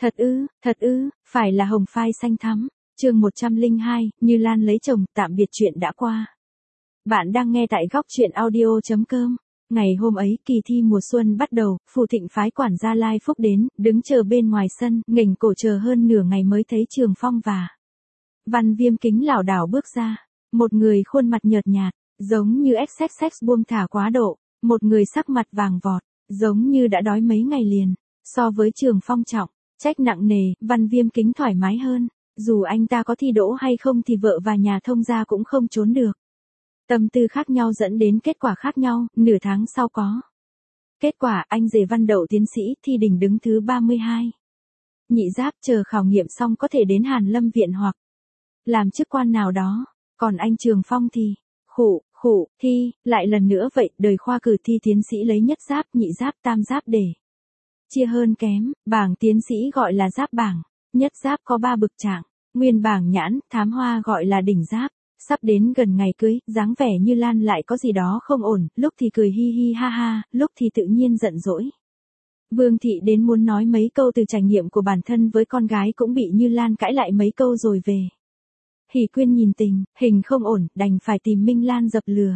Thật ư, phải là hồng phai xanh thắm. Chương 102, Như Lan lấy chồng, tạm biệt chuyện đã qua. Bạn đang nghe tại góc truyện audio.com. Ngày hôm ấy, kỳ thi mùa xuân bắt đầu, Phù Thịnh phái quản gia Lai Phúc đến, đứng chờ bên ngoài sân, nghềnh cổ chờ hơn nửa ngày mới thấy Trường Phong và Văn Viêm Kính lảo đảo bước ra. Một người khuôn mặt nhợt nhạt, giống như XXX buông thả quá độ, một người sắc mặt vàng vọt, giống như đã đói mấy ngày liền. So với Trường Phong trọng, trách nặng nề, Văn Viêm Kính thoải mái hơn. Dù anh ta có thi đỗ hay không thì vợ và nhà thông gia cũng không trốn được. Tâm tư khác nhau dẫn đến kết quả khác nhau, nửa tháng sau có. Kết quả anh rể Văn đậu tiến sĩ, thi đỉnh đứng thứ 32. Nhị giáp chờ khảo nghiệm xong có thể đến Hàn Lâm viện hoặc làm chức quan nào đó. Còn anh Trường Phong thì, thi, lại lần nữa vậy, đời khoa cử thi tiến sĩ lấy nhất giáp, nhị giáp, tam giáp để chia hơn kém, bảng tiến sĩ gọi là giáp bảng, nhất giáp có 3 bực trạng, nguyên bảng nhãn, thám hoa gọi là đỉnh giáp. Sắp đến gần ngày cưới, dáng vẻ Như Lan lại có gì đó không ổn, lúc thì cười hi hi ha ha, lúc thì tự nhiên giận dỗi. Vương Thị đến muốn nói mấy câu từ trải nghiệm của bản thân với con gái cũng bị Như Lan cãi lại mấy câu rồi về. Hỷ Quyên nhìn tình hình không ổn, đành phải tìm Minh Lan dập lừa.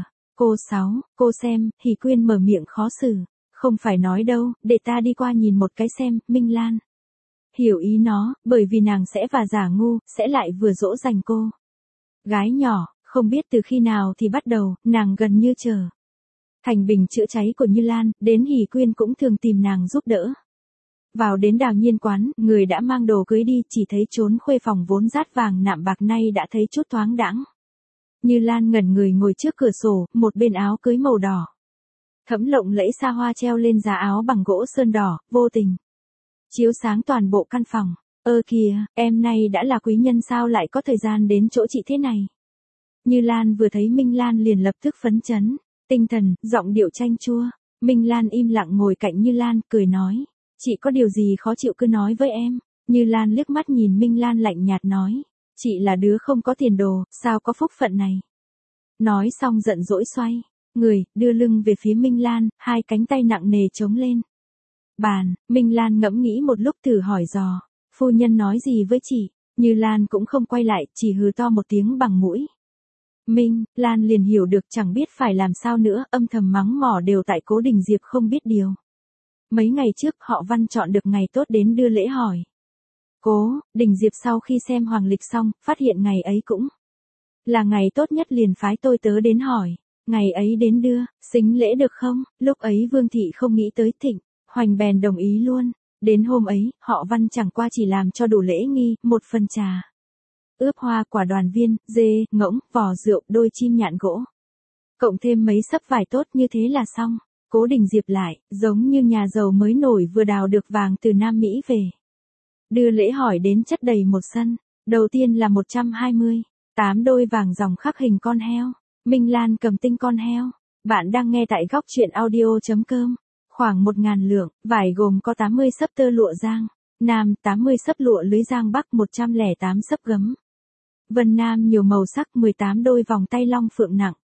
Cô xem, Hỷ Quyên mở miệng khó xử. Không phải nói đâu, để ta đi qua nhìn một cái xem. Minh Lan hiểu ý nó, bởi vì nàng sẽ và giả ngu, sẽ lại vừa dỗ dành cô gái nhỏ, không biết từ khi nào thì bắt đầu, nàng gần như chờ thành bình chữa cháy của Như Lan, đến Hỷ Quyên cũng thường tìm nàng giúp đỡ. Vào đến Đào Nhiên quán, người đã mang đồ cưới đi, chỉ thấy trốn khuê phòng vốn rát vàng nạm bạc nay đã thấy chút thoáng đãng. Như Lan ngẩn người ngồi trước cửa sổ, một bên áo cưới màu đỏ thẫm lộng lẫy xa hoa treo lên giá áo bằng gỗ sơn đỏ, vô tình chiếu sáng toàn bộ căn phòng. Ơ kìa, em nay đã là quý nhân sao lại có thời gian đến chỗ chị thế này? Như Lan vừa thấy Minh Lan liền lập tức phấn chấn, tinh thần, giọng điệu chanh chua. Minh Lan im lặng ngồi cạnh Như Lan, cười nói, chị có điều gì khó chịu cứ nói với em. Như Lan liếc mắt nhìn Minh Lan lạnh nhạt nói, chị là đứa không có tiền đồ, sao có phúc phận này. Nói xong giận dỗi xoay người, đưa lưng về phía Minh Lan, hai cánh tay nặng nề chống lên bàn. Minh Lan ngẫm nghĩ một lúc thử hỏi dò, phu nhân nói gì với chị? Như Lan cũng không quay lại, chỉ hừ to một tiếng bằng mũi. Minh Lan liền hiểu được chẳng biết phải làm sao nữa, âm thầm mắng mỏ đều tại Cố Đình Diệp không biết điều. Mấy ngày trước họ Văn chọn được ngày tốt đến đưa lễ hỏi. Cố Đình Diệp sau khi xem hoàng lịch xong, phát hiện ngày ấy cũng là ngày tốt nhất liền phái tôi tớ đến hỏi. Ngày ấy đến đưa, xính lễ được không? Lúc ấy Vương Thị không nghĩ tới Thịnh Hoành bèn đồng ý luôn. Đến hôm ấy, họ Văn chẳng qua chỉ làm cho đủ lễ nghi, một phần trà ướp hoa, quả đoàn viên, dê, ngỗng, vỏ rượu, đôi chim nhạn gỗ. Cộng thêm mấy sấp vải tốt như thế là xong. Cố Đình Diệp lại, giống như nhà giàu mới nổi vừa đào được vàng từ Nam Mỹ về. Đưa lễ hỏi đến chất đầy một sân. Đầu tiên là 128 đôi vàng dòng khắc hình con heo. Minh Lan cầm tinh con heo. Bạn đang nghe tại góc truyện audio.com. Khoảng 1.000 lượng, vải gồm có 80 sấp tơ lụa Giang Nam, 80 sấp lụa lưới Giang Bắc, 108 sấp gấm Vân Nam nhiều màu sắc, 18 đôi vòng tay long phượng nặng,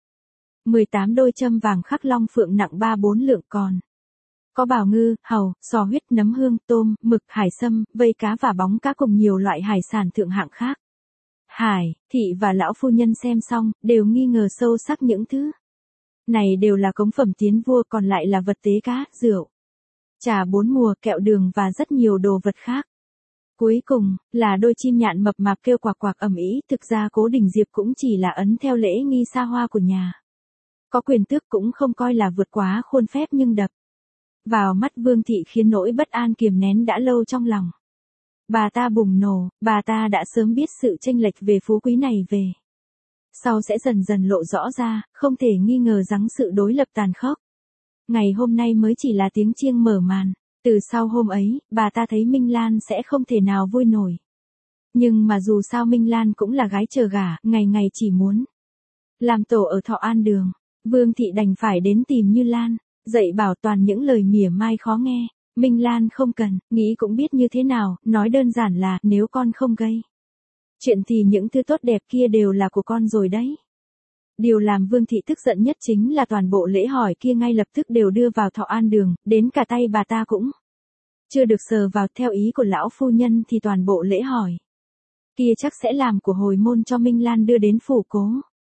18 đôi châm vàng khắc long phượng nặng 3-4 lượng, còn có bào ngư, hàu, sò huyết, nấm hương, tôm, mực, hải sâm, vây cá và bóng cá cùng nhiều loại hải sản thượng hạng khác. Hải Thị và lão phu nhân xem xong, đều nghi ngờ sâu sắc những thứ này đều là cống phẩm tiến vua, còn lại là vật tế cá, rượu, trà 4 mùa, kẹo đường và rất nhiều đồ vật khác. Cuối cùng, là đôi chim nhạn mập mạp kêu quạc quạc ầm ĩ. Thực ra Cố Đình Diệp cũng chỉ là ấn theo lễ nghi xa hoa của nhà. Có quyền tước cũng không coi là vượt quá khuôn phép, nhưng đập vào mắt Vương Thị khiến nỗi bất an kiềm nén đã lâu trong lòng bà ta bùng nổ. Bà ta đã sớm biết sự chênh lệch về phú quý này về sau sẽ dần dần lộ rõ ra, không thể nghi ngờ rằng sự đối lập tàn khốc. Ngày hôm nay mới chỉ là tiếng chiêng mở màn. Từ sau hôm ấy, bà ta thấy Minh Lan sẽ không thể nào vui nổi. Nhưng mà dù sao Minh Lan cũng là gái chờ gả, ngày ngày chỉ muốn làm tổ ở Thọ An Đường. Vương Thị đành phải đến tìm Như Lan, dạy bảo toàn những lời mỉa mai khó nghe. Minh Lan không cần, nghĩ cũng biết như thế nào, nói đơn giản là, nếu con không gây chuyện thì những thứ tốt đẹp kia đều là của con rồi đấy. Điều làm Vương Thị tức giận nhất chính là toàn bộ lễ hỏi kia ngay lập tức đều đưa vào Thọ An Đường, đến cả tay bà ta cũng chưa được sờ vào, theo ý của lão phu nhân thì toàn bộ lễ hỏi kia chắc sẽ làm của hồi môn cho Minh Lan đưa đến phủ cố.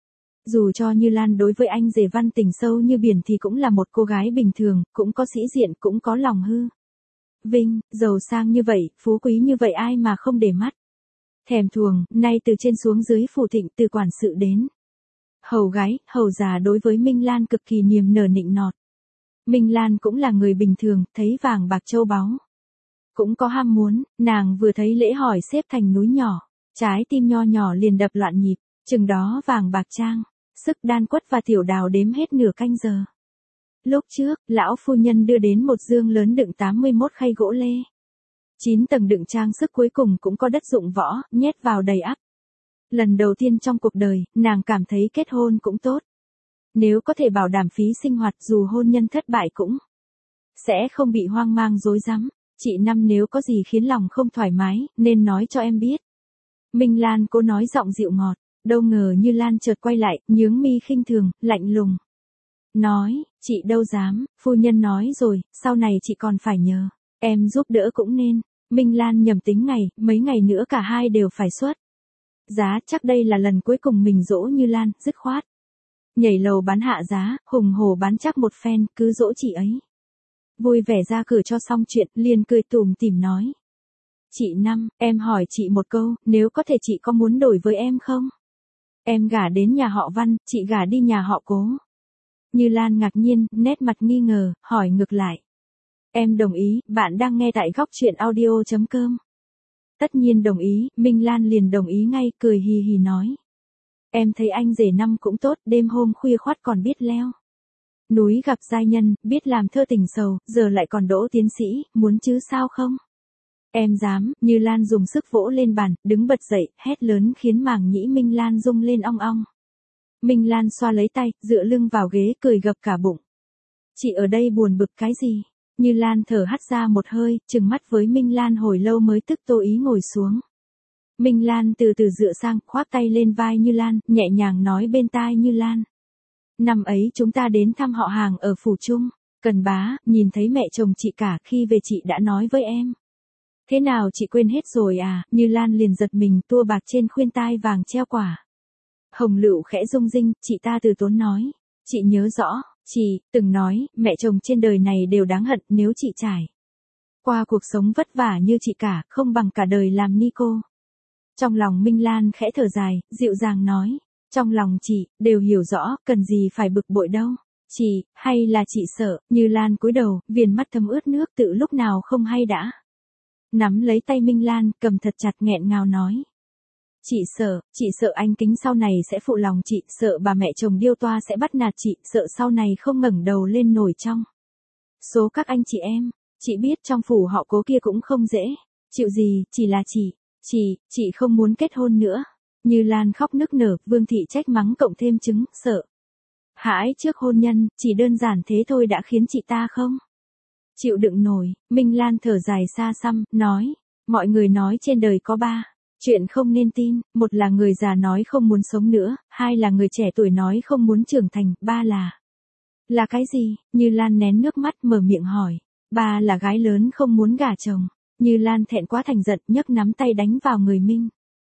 Dù cho Như Lan đối với anh rể Văn tình sâu như biển thì cũng là một cô gái bình thường, cũng có sĩ diện, cũng có lòng hư vinh, giàu sang như vậy, phú quý như vậy ai mà không để mắt. Thèm thuồng, nay từ trên xuống dưới phủ thịnh, từ quản sự đến hầu gái, hầu già đối với Minh Lan cực kỳ niềm nở nịnh nọt. Minh Lan cũng là người bình thường, thấy vàng bạc châu báu cũng có ham muốn, nàng vừa thấy lễ hỏi xếp thành núi nhỏ, trái tim nho nhỏ liền đập loạn nhịp, chừng đó vàng bạc trang, sức đan quất và tiểu đào đếm hết nửa canh giờ. Lúc trước, lão phu nhân đưa đến một dương lớn đựng 81 khay gỗ lê. 9 tầng đựng trang sức cuối cùng cũng có đất dụng võ, nhét vào đầy ắp. Lần đầu tiên trong cuộc đời, nàng cảm thấy kết hôn cũng tốt. Nếu có thể bảo đảm phí sinh hoạt dù hôn nhân thất bại cũng sẽ không bị hoang mang rối rắm. Chị Năm nếu có gì khiến lòng không thoải mái, nên nói cho em biết. Minh Lan cố nói giọng dịu ngọt, đâu ngờ Như Lan chợt quay lại, nhướng mi khinh thường, lạnh lùng. Nói, chị đâu dám, phu nhân nói rồi, sau này chị còn phải nhờ em giúp đỡ cũng nên. Minh Lan nhầm tính ngày, mấy ngày nữa cả hai đều phải xuất giá, chắc đây là lần cuối cùng mình dỗ Như Lan, dứt khoát nhảy lầu bán hạ giá, hùng hổ bán chắc một phen, cứ dỗ chị ấy. Vui vẻ ra cửa cho xong chuyện, liền cười tủm tỉm nói. Chị Năm, em hỏi chị một câu, nếu có thể chị có muốn đổi với em không? Em gả đến nhà họ Văn, chị gả đi nhà họ Cố. Như Lan ngạc nhiên, nét mặt nghi ngờ, hỏi ngược lại. Em đồng ý, bạn đang nghe tại góc truyện audio.com. Tất nhiên đồng ý, Minh Lan liền đồng ý ngay, cười hì hì nói. Em thấy anh rể Năm cũng tốt, đêm hôm khuya khoắt còn biết leo núi gặp giai nhân, biết làm thơ tình sầu, giờ lại còn đỗ tiến sĩ, muốn chứ sao không? Em dám, Như Lan dùng sức vỗ lên bàn, đứng bật dậy, hét lớn khiến màng nhĩ Minh Lan rung lên ong ong. Minh Lan xoa lấy tay, dựa lưng vào ghế, cười gập cả bụng. Chị ở đây buồn bực cái gì? Như Lan thở hắt ra một hơi, trừng mắt với Minh Lan hồi lâu mới tức tô ý ngồi xuống. Minh Lan từ từ dựa sang, khoác tay lên vai Như Lan, nhẹ nhàng nói bên tai Như Lan. Năm ấy chúng ta đến thăm họ hàng ở Phủ Trung, Cần Bá, nhìn thấy mẹ chồng chị cả, khi về chị đã nói với em. Thế nào chị quên hết rồi à? Như Lan liền giật mình, tua bạc trên khuyên tai vàng treo quả hồng lựu khẽ rung rinh, chị ta từ tốn nói. Chị nhớ rõ, chị từng nói, mẹ chồng trên đời này đều đáng hận, nếu chị trải qua cuộc sống vất vả như chị cả, không bằng cả đời làm ni cô. Trong lòng Minh Lan khẽ thở dài, dịu dàng nói. Trong lòng chị, đều hiểu rõ, cần gì phải bực bội đâu. Chị, hay là chị sợ? Như Lan cúi đầu, viền mắt thấm ướt nước, tự lúc nào không hay đã nắm lấy tay Minh Lan, cầm thật chặt, nghẹn ngào nói. Chị sợ anh Kính sau này sẽ phụ lòng chị, sợ bà mẹ chồng điêu toa sẽ bắt nạt chị, sợ sau này không ngẩng đầu lên nổi trong số các anh chị em. Chị biết trong phủ họ Cố kia cũng không dễ chịu gì, chỉ là chị không muốn kết hôn nữa. Như Lan khóc nức nở, Vương thị trách mắng cộng thêm chứng sợ hãi trước hôn nhân, chỉ đơn giản thế thôi đã khiến chị ta không chịu đựng nổi. Minh Lan thở dài xa xăm, nói, mọi người nói trên đời có ba chuyện không nên tin, một là người già nói không muốn sống nữa, hai là người trẻ tuổi nói không muốn trưởng thành, ba là cái gì? Như Lan nén nước mắt mở miệng hỏi. Ba là gái lớn không muốn gả chồng. Như Lan thẹn quá thành giận, nhấc nắm tay đánh vào người Minh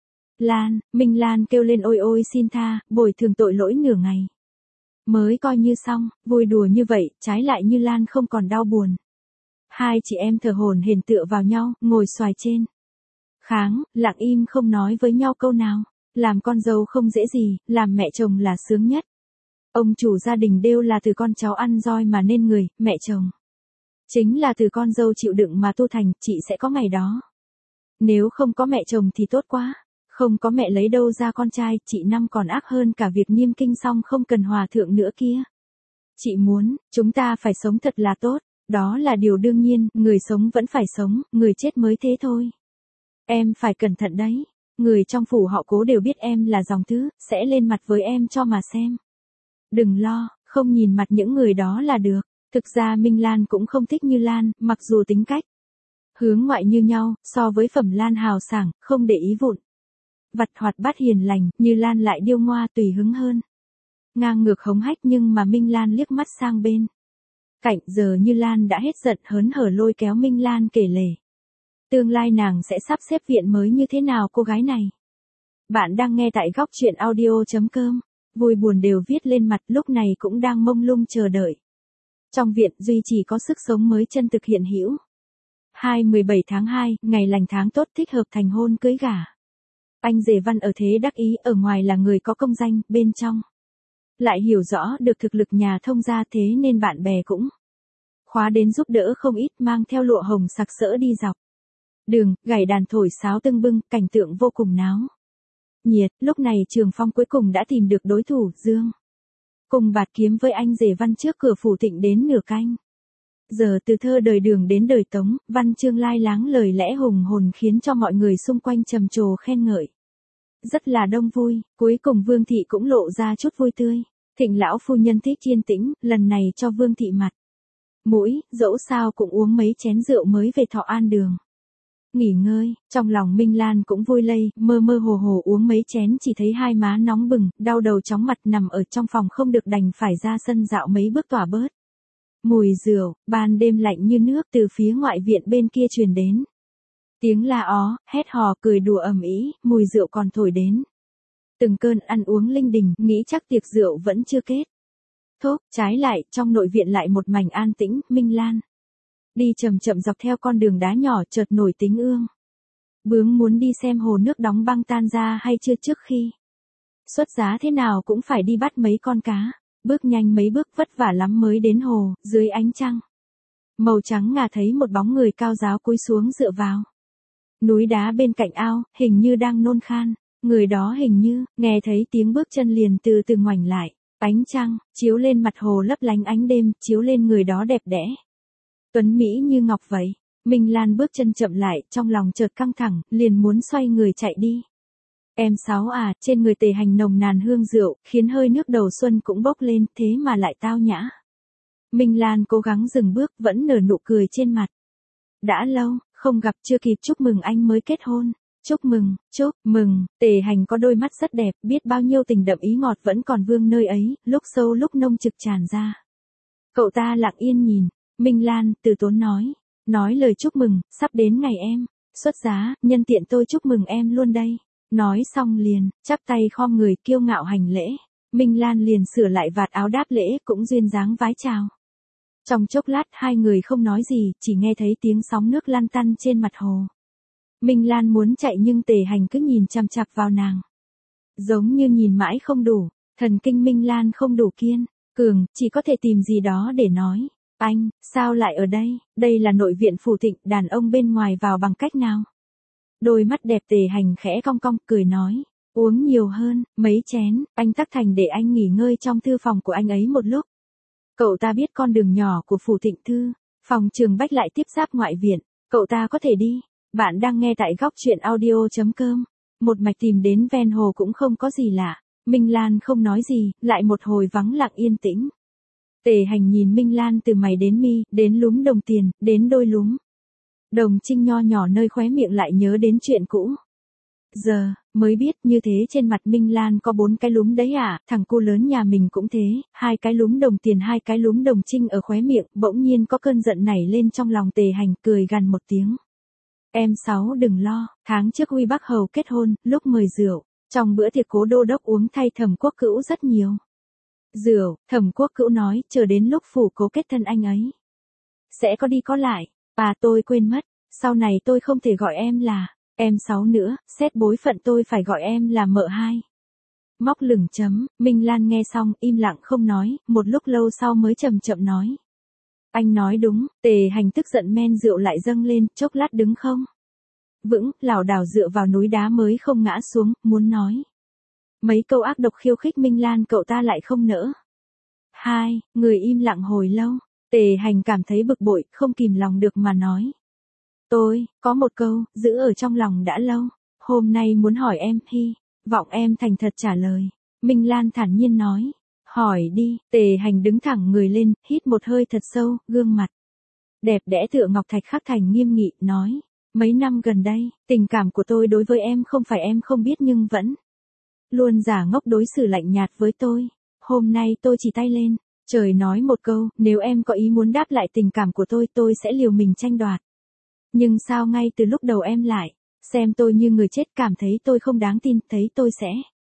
Lan kêu lên ôi ôi xin tha, bồi thường tội lỗi nửa ngày mới coi như xong, vui đùa như vậy, trái lại Như Lan không còn đau buồn. Hai chị em thở hổn hển tựa vào nhau, ngồi xoài trên kháng, lặng im không nói với nhau câu nào. Làm con dâu không dễ gì, làm mẹ chồng là sướng nhất. Ông chủ gia đình đều là từ con cháu ăn roi mà nên người, mẹ chồng chính là từ con dâu chịu đựng mà tu thành, chị sẽ có ngày đó. Nếu không có mẹ chồng thì tốt quá. Không có mẹ lấy đâu ra con trai, chị Năm còn ác hơn cả việc niêm kinh xong không cần hòa thượng nữa kia. Chị muốn, chúng ta phải sống thật là tốt, đó là điều đương nhiên, người sống vẫn phải sống, người chết mới thế thôi. Em phải cẩn thận đấy, người trong phủ họ Cố đều biết em là dòng thứ, sẽ lên mặt với em cho mà xem. Đừng lo, không nhìn mặt những người đó là được. Thực ra Minh Lan cũng không thích Như Lan, mặc dù tính cách hướng ngoại như nhau, so với Phẩm Lan hào sảng, không để ý vụn vặt hoạt bát hiền lành, Như Lan lại điêu ngoa tùy hứng hơn. Ngang ngược hống hách nhưng mà Minh Lan liếc mắt sang bên cạnh giờ Như Lan đã hết giận hớn hở lôi kéo Minh Lan kể lể. Tương lai nàng sẽ sắp xếp viện mới như thế nào cô gái này? Bạn đang nghe tại góc truyện audio.com. Vui buồn đều viết lên mặt lúc này cũng đang mông lung chờ đợi. Trong viện duy chỉ có sức sống mới chân thực hiện hữu. 17 tháng 2, ngày lành tháng tốt thích hợp thành hôn cưới gả. Anh rể Văn ở thế đắc ý, ở ngoài là người có công danh, bên trong lại hiểu rõ được thực lực nhà thông gia, thế nên bạn bè cũng khóa đến giúp đỡ không ít, mang theo lụa hồng sặc sỡ đi dọc đường, gảy đàn thổi sáo tưng bưng, cảnh tượng vô cùng náo nhiệt. Lúc này Trường Phong cuối cùng đã tìm được đối thủ, Dương cùng bạt kiếm với anh rể Văn trước cửa phủ Thịnh đến nửa canh giờ. Từ thơ đời Đường đến đời Tống, văn chương lai láng lời lẽ hùng hồn khiến cho mọi người xung quanh trầm trồ khen ngợi. Rất là đông vui, cuối cùng Vương thị cũng lộ ra chút vui tươi. Thịnh lão phu nhân thích yên tĩnh, lần này cho Vương thị mặt mũi, dẫu sao cũng uống mấy chén rượu mới về Thọ An Đường nghỉ ngơi. Trong lòng Minh Lan cũng vui lây, mơ mơ hồ hồ uống mấy chén chỉ thấy hai má nóng bừng, đau đầu chóng mặt, nằm ở trong phòng không được đành phải ra sân dạo mấy bước tỏa bớt mùi rượu. Ban đêm lạnh như nước, từ phía ngoại viện bên kia truyền đến tiếng la ó, hét hò, cười đùa ầm ĩ, mùi rượu còn thổi đến từng cơn ăn uống linh đình, nghĩ chắc tiệc rượu vẫn chưa kết thúc. Trái lại, trong nội viện lại một mảnh an tĩnh. Minh Lan đi chậm chậm dọc theo con đường đá nhỏ, chợt nổi tính ương bướng muốn đi xem hồ nước đóng băng tan ra hay chưa, trước khi xuất giá thế nào cũng phải đi bắt mấy con cá. Bước nhanh mấy bước vất vả lắm mới đến hồ, dưới ánh trăng màu trắng ngà thấy một bóng người cao ráo cúi xuống dựa vào núi đá bên cạnh ao, hình như đang nôn khan. Người đó hình như nghe thấy tiếng bước chân liền từ từ ngoảnh lại. Ánh trăng chiếu lên mặt hồ lấp lánh ánh đêm, chiếu lên người đó đẹp đẽ tuấn mỹ như ngọc vậy. Minh Lan bước chân chậm lại, trong lòng chợt căng thẳng, liền muốn xoay người chạy đi. Em Sáu à, trên người Tề Hành nồng nàn hương rượu, khiến hơi nước đầu xuân cũng bốc lên, thế mà lại tao nhã. Minh Lan cố gắng dừng bước, vẫn nở nụ cười trên mặt. Đã lâu không gặp, chưa kịp chúc mừng anh mới kết hôn. Chúc mừng. Tề Hành có đôi mắt rất đẹp, biết bao nhiêu tình đậm ý ngọt vẫn còn vương nơi ấy, lúc sâu lúc nông trực tràn ra. Cậu ta lặng yên nhìn. Minh Lan từ tốn nói lời chúc mừng, sắp đến ngày em xuất giá, nhân tiện tôi chúc mừng em luôn đây. Nói xong liền chắp tay khom người kiêu ngạo hành lễ. Minh Lan liền sửa lại vạt áo đáp lễ, cũng duyên dáng vái chào. Trong chốc lát hai người không nói gì, chỉ nghe thấy tiếng sóng nước lăn tăn trên mặt hồ. Minh Lan muốn chạy nhưng Tề Hành cứ nhìn chằm chằm vào nàng, giống như nhìn mãi không đủ. Thần kinh Minh Lan không đủ kiên cường, chỉ có thể tìm gì đó để nói. Anh, sao lại ở đây? Đây là nội viện phủ Thịnh, đàn ông bên ngoài vào bằng cách nào? Đôi mắt đẹp Tề Hành khẽ cong cong, cười nói. Uống nhiều hơn, mấy chén, anh tắc thành để anh nghỉ ngơi trong thư phòng của anh ấy một lúc. Cậu ta biết con đường nhỏ của phủ Thịnh thư, phòng Trường Bách lại tiếp giáp ngoại viện, cậu ta có thể đi. Bạn đang nghe tại góc truyện audio.com. Một mạch tìm đến ven hồ cũng không có gì lạ. Minh Lan không nói gì, lại một hồi vắng lặng yên tĩnh. Tề Hành nhìn Minh Lan từ mày đến mi, đến lúm đồng tiền, đến đôi lúm đồng trinh nho nhỏ nơi khóe miệng, lại nhớ đến chuyện cũ. Giờ mới biết như thế trên mặt Minh Lan có 4 cái lúm đấy à, thằng cu lớn nhà mình cũng thế, 2 cái lúm đồng tiền, 2 cái lúm đồng trinh ở khóe miệng. Bỗng nhiên có cơn giận nảy lên trong lòng Tề Hành, cười gằn một tiếng. Em Sáu đừng lo, tháng trước Huy Bắc Hầu kết hôn, lúc mời rượu, trong bữa tiệc Cố đô đốc uống thay Thẩm Quốc Cữu rất nhiều rượu. Thẩm Quốc Cữu nói, chờ đến lúc phủ Cố kết thân anh ấy sẽ có đi có lại. Tôi quên mất, sau này tôi không thể gọi em là em Sáu nữa, xét bối phận tôi phải gọi em là mợ hai. Móc lửng chấm. Minh Lan nghe xong im lặng không nói, một lúc lâu sau mới chậm chậm nói. Anh nói đúng. Tề Hành tức giận men rượu lại dâng lên, chốc lát đứng không vững, lảo đảo dựa vào núi đá mới không ngã xuống, muốn nói mấy câu ác độc khiêu khích Minh Lan, cậu ta lại không nỡ. Người im lặng hồi lâu. Tề Hành cảm thấy bực bội, không kìm lòng được mà nói. Tôi có một câu giữ ở trong lòng đã lâu, hôm nay muốn hỏi em. Hy vọng em thành thật trả lời. Minh Lan thản nhiên nói. Hỏi đi. Tề Hành đứng thẳng người lên, hít một hơi thật sâu, gương mặt đẹp đẽ tựa ngọc thạch khắc thành nghiêm nghị, nói. Mấy năm gần đây, tình cảm của tôi đối với em không phải em không biết, nhưng vẫn luôn giả ngốc đối xử lạnh nhạt với tôi. Hôm nay tôi chỉ tay lên Trời nói một câu, nếu em có ý muốn đáp lại tình cảm của tôi sẽ liều mình tranh đoạt. Nhưng sao ngay từ lúc đầu em lại xem tôi như người chết, cảm thấy tôi không đáng tin, thấy tôi sẽ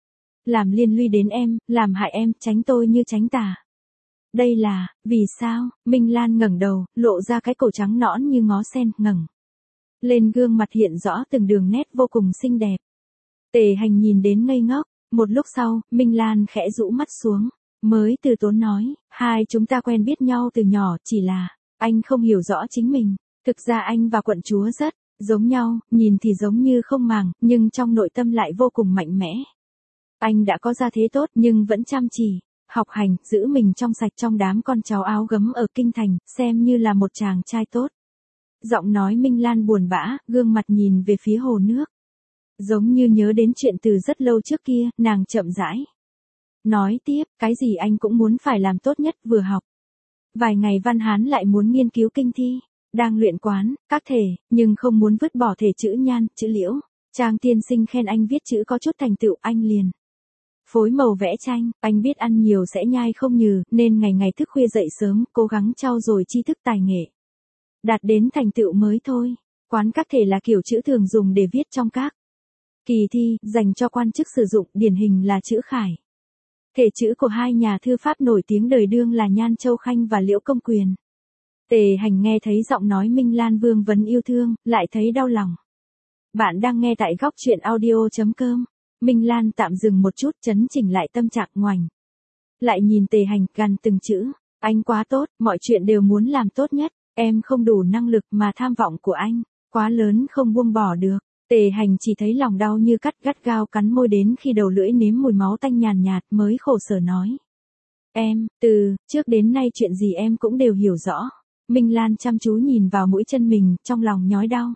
làm liên lụy đến em, làm hại em, tránh tôi như tránh tà. Đây là, vì sao? Minh Lan ngẩng đầu, lộ ra cái cổ trắng nõn như ngó sen, ngẩng lên gương mặt hiện rõ từng đường nét vô cùng xinh đẹp. Tề Hành nhìn đến ngây ngốc, một lúc sau, Minh Lan khẽ rũ mắt xuống, mới từ tốn nói, hai chúng ta quen biết nhau từ nhỏ, chỉ là, anh không hiểu rõ chính mình. Thực ra anh và quận chúa rất giống nhau, nhìn thì giống như không màng, nhưng trong nội tâm lại vô cùng mạnh mẽ. Anh đã có gia thế tốt nhưng vẫn chăm chỉ, học hành, giữ mình trong sạch trong đám con cháu áo gấm ở kinh thành, xem như là một chàng trai tốt. Giọng nói Minh Lan buồn bã, gương mặt nhìn về phía hồ nước. Giống như nhớ đến chuyện từ rất lâu trước kia, nàng chậm rãi nói tiếp, cái gì anh cũng muốn phải làm tốt nhất, vừa học vài ngày văn hán lại muốn nghiên cứu kinh thi. Đang luyện quán, các thể, nhưng không muốn vứt bỏ thể chữ Nhan, chữ Liễu. Trang tiên sinh khen anh viết chữ có chút thành tựu, anh liền phối màu vẽ tranh. Anh biết ăn nhiều sẽ nhai không nhừ, nên ngày ngày thức khuya dậy sớm, cố gắng trau dồi tri thức tài nghệ, đạt đến thành tựu mới thôi. Quán các thể là kiểu chữ thường dùng để viết trong các kỳ thi, dành cho quan chức sử dụng, điển hình là chữ Khải. Thể chữ của hai nhà thư pháp nổi tiếng đời đương là Nhan Châu Khanh và Liễu Công Quyền. Tề Hành nghe thấy giọng nói Minh Lan vương vấn yêu thương, lại thấy đau lòng. Bạn đang nghe tại góc truyện audio.com. Minh Lan tạm dừng một chút, chấn chỉnh lại tâm trạng, ngoảnh lại nhìn Tề Hành, gằn từng chữ, anh quá tốt, mọi chuyện đều muốn làm tốt nhất, em không đủ năng lực mà tham vọng của anh quá lớn, không buông bỏ được. Tề Hành chỉ thấy lòng đau như cắt, gắt gao cắn môi đến khi đầu lưỡi nếm mùi máu tanh nhàn nhạt, mới khổ sở nói. Em, từ trước đến nay chuyện gì em cũng đều hiểu rõ. Minh Lan chăm chú nhìn vào mũi chân mình, trong lòng nhói đau.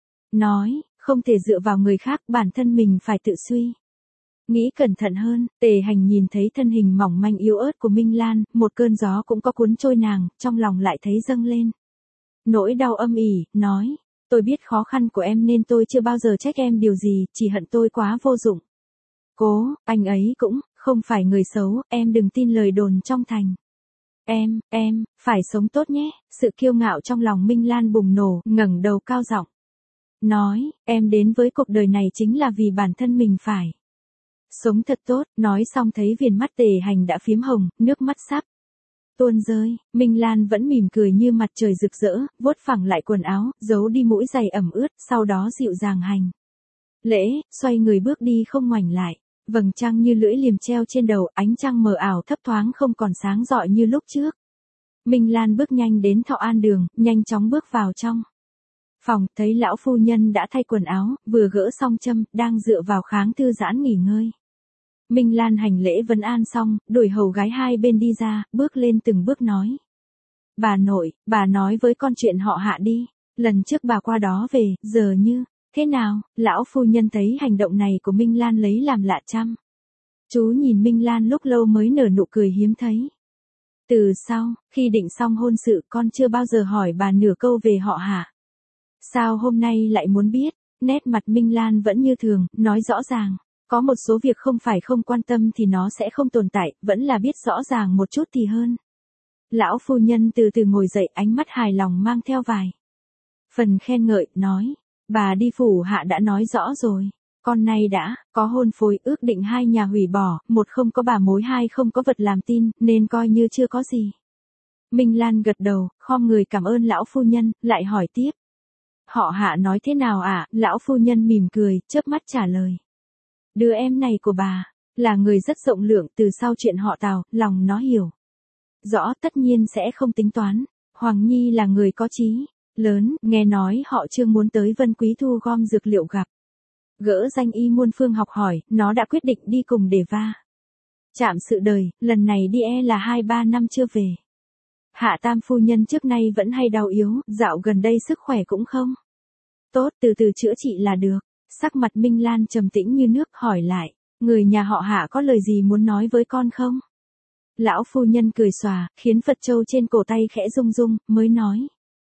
Nói, không thể dựa vào người khác, bản thân mình phải tự suy nghĩ cẩn thận hơn. Tề Hành nhìn thấy thân hình mỏng manh yếu ớt của Minh Lan, một cơn gió cũng có cuốn trôi nàng, trong lòng lại thấy dâng lên nỗi đau âm ỉ, nói, tôi biết khó khăn của em nên tôi chưa bao giờ trách em điều gì, chỉ hận tôi quá vô dụng. Cố, anh ấy cũng không phải người xấu, em đừng tin lời đồn trong thành. Em, phải sống tốt nhé. Sự kiêu ngạo trong lòng Minh Lan bùng nổ, ngẩng đầu cao giọng nói, em đến với cuộc đời này chính là vì bản thân mình phải sống thật tốt. Nói xong thấy viền mắt Tề Hành đã phím hồng, nước mắt sắp tuôn rơi. Minh Lan vẫn mỉm cười như mặt trời rực rỡ, vuốt phẳng lại quần áo, giấu đi mũi giày ẩm ướt, sau đó dịu dàng hành lễ, xoay người bước đi không ngoảnh lại. Vầng trăng như lưỡi liềm treo trên đầu, ánh trăng mờ ảo thấp thoáng không còn sáng rọi như lúc trước. Minh Lan bước nhanh đến Thọ An Đường, nhanh chóng bước vào trong phòng, thấy lão phu nhân đã thay quần áo, vừa gỡ xong châm, đang dựa vào kháng thư giãn nghỉ ngơi. Minh Lan hành lễ vấn an xong, đuổi hầu gái hai bên đi ra, bước lên từng bước nói. Bà nội, bà nói với con chuyện họ Hạ đi, lần trước bà qua đó về, giờ như thế nào? Lão phu nhân thấy hành động này của Minh Lan lấy làm lạ chăm chú nhìn Minh Lan lúc lâu mới nở nụ cười hiếm thấy. Từ sau, khi định xong hôn sự, con chưa bao giờ hỏi bà nửa câu về họ Hạ. Sao hôm nay lại muốn biết? Nét mặt Minh Lan vẫn như thường, nói rõ ràng. Có một số việc không phải không quan tâm thì nó sẽ không tồn tại, vẫn là biết rõ ràng một chút thì hơn. Lão phu nhân từ từ ngồi dậy, ánh mắt hài lòng mang theo vài phần khen ngợi, nói. Bà đi phủ Hạ đã nói rõ rồi. Con nay đã có hôn phối, ước định hai nhà hủy bỏ, một không có bà mối, hai không có vật làm tin, nên coi như chưa có gì. Minh Lan gật đầu, khom người cảm ơn lão phu nhân, lại hỏi tiếp. Họ Hạ nói thế nào ạ? Lão phu nhân mỉm cười, chớp mắt trả lời. Đứa em này của bà là người rất rộng lượng, từ sau chuyện họ Tào, lòng nó hiểu rõ, tất nhiên sẽ không tính toán. Hoàng Nhi là người có chí lớn, nghe nói họ Trương muốn tới Vân Quý thu gom dược liệu gặp gỡ danh y muôn phương học hỏi, nó đã quyết định đi cùng để va chạm sự đời, lần này đi là 2-3 năm chưa về. Hạ tam phu nhân trước nay vẫn hay đau yếu, dạo gần đây sức khỏe cũng không tốt, từ từ chữa trị là được. Sắc mặt Minh Lan trầm tĩnh như nước, hỏi lại, người nhà họ Hạ có lời gì muốn nói với con không? Lão phu nhân cười xòa, khiến Phật châu trên cổ tay khẽ rung rung, mới nói.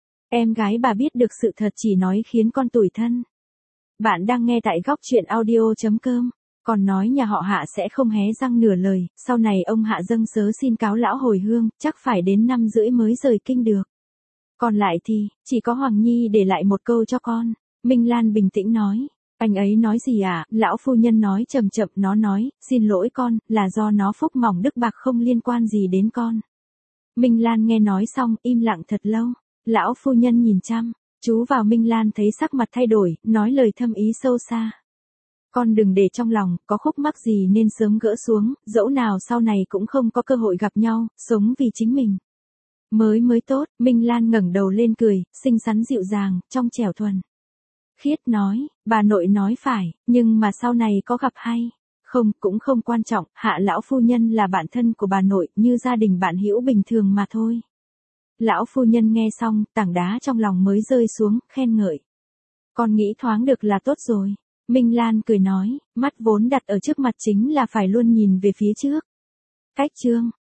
Em gái bà biết được sự thật chỉ nói khiến con tủi thân. Bạn đang nghe tại góc truyện audio.com. Còn nói nhà họ Hạ sẽ không hé răng nửa lời, sau này ông Hạ dâng sớ xin cáo lão hồi hương, chắc phải đến 5 rưỡi mới rời kinh được. Còn lại thì, chỉ có Hoàng Nhi để lại một câu cho con. Minh Lan bình tĩnh nói. Anh ấy nói gì à? Lão phu nhân nói chậm chậm, nó nói, xin lỗi con, là do nó phúc mỏng đức bạc không liên quan gì đến con. Minh Lan nghe nói xong, im lặng thật lâu. Lão phu nhân nhìn chăm chú vào Minh Lan thấy sắc mặt thay đổi, nói lời thâm ý sâu xa. Con đừng để trong lòng, có khúc mắc gì nên sớm gỡ xuống, dẫu nào sau này cũng không có cơ hội gặp nhau, sống vì chính mình. Mới tốt, Minh Lan ngẩng đầu lên cười, xinh xắn dịu dàng, trong trẻo thuần. Khiết nói, bà nội nói phải, nhưng mà sau này có gặp hay không cũng không quan trọng, Hạ lão phu nhân là bạn thân của bà nội, như gia đình bạn hữu bình thường mà thôi. Lão phu nhân nghe xong, tảng đá trong lòng mới rơi xuống, khen ngợi. Con nghĩ thoáng được là tốt rồi. Minh Lan cười nói, mắt vốn đặt ở trước mặt chính là phải luôn nhìn về phía trước. Cách chương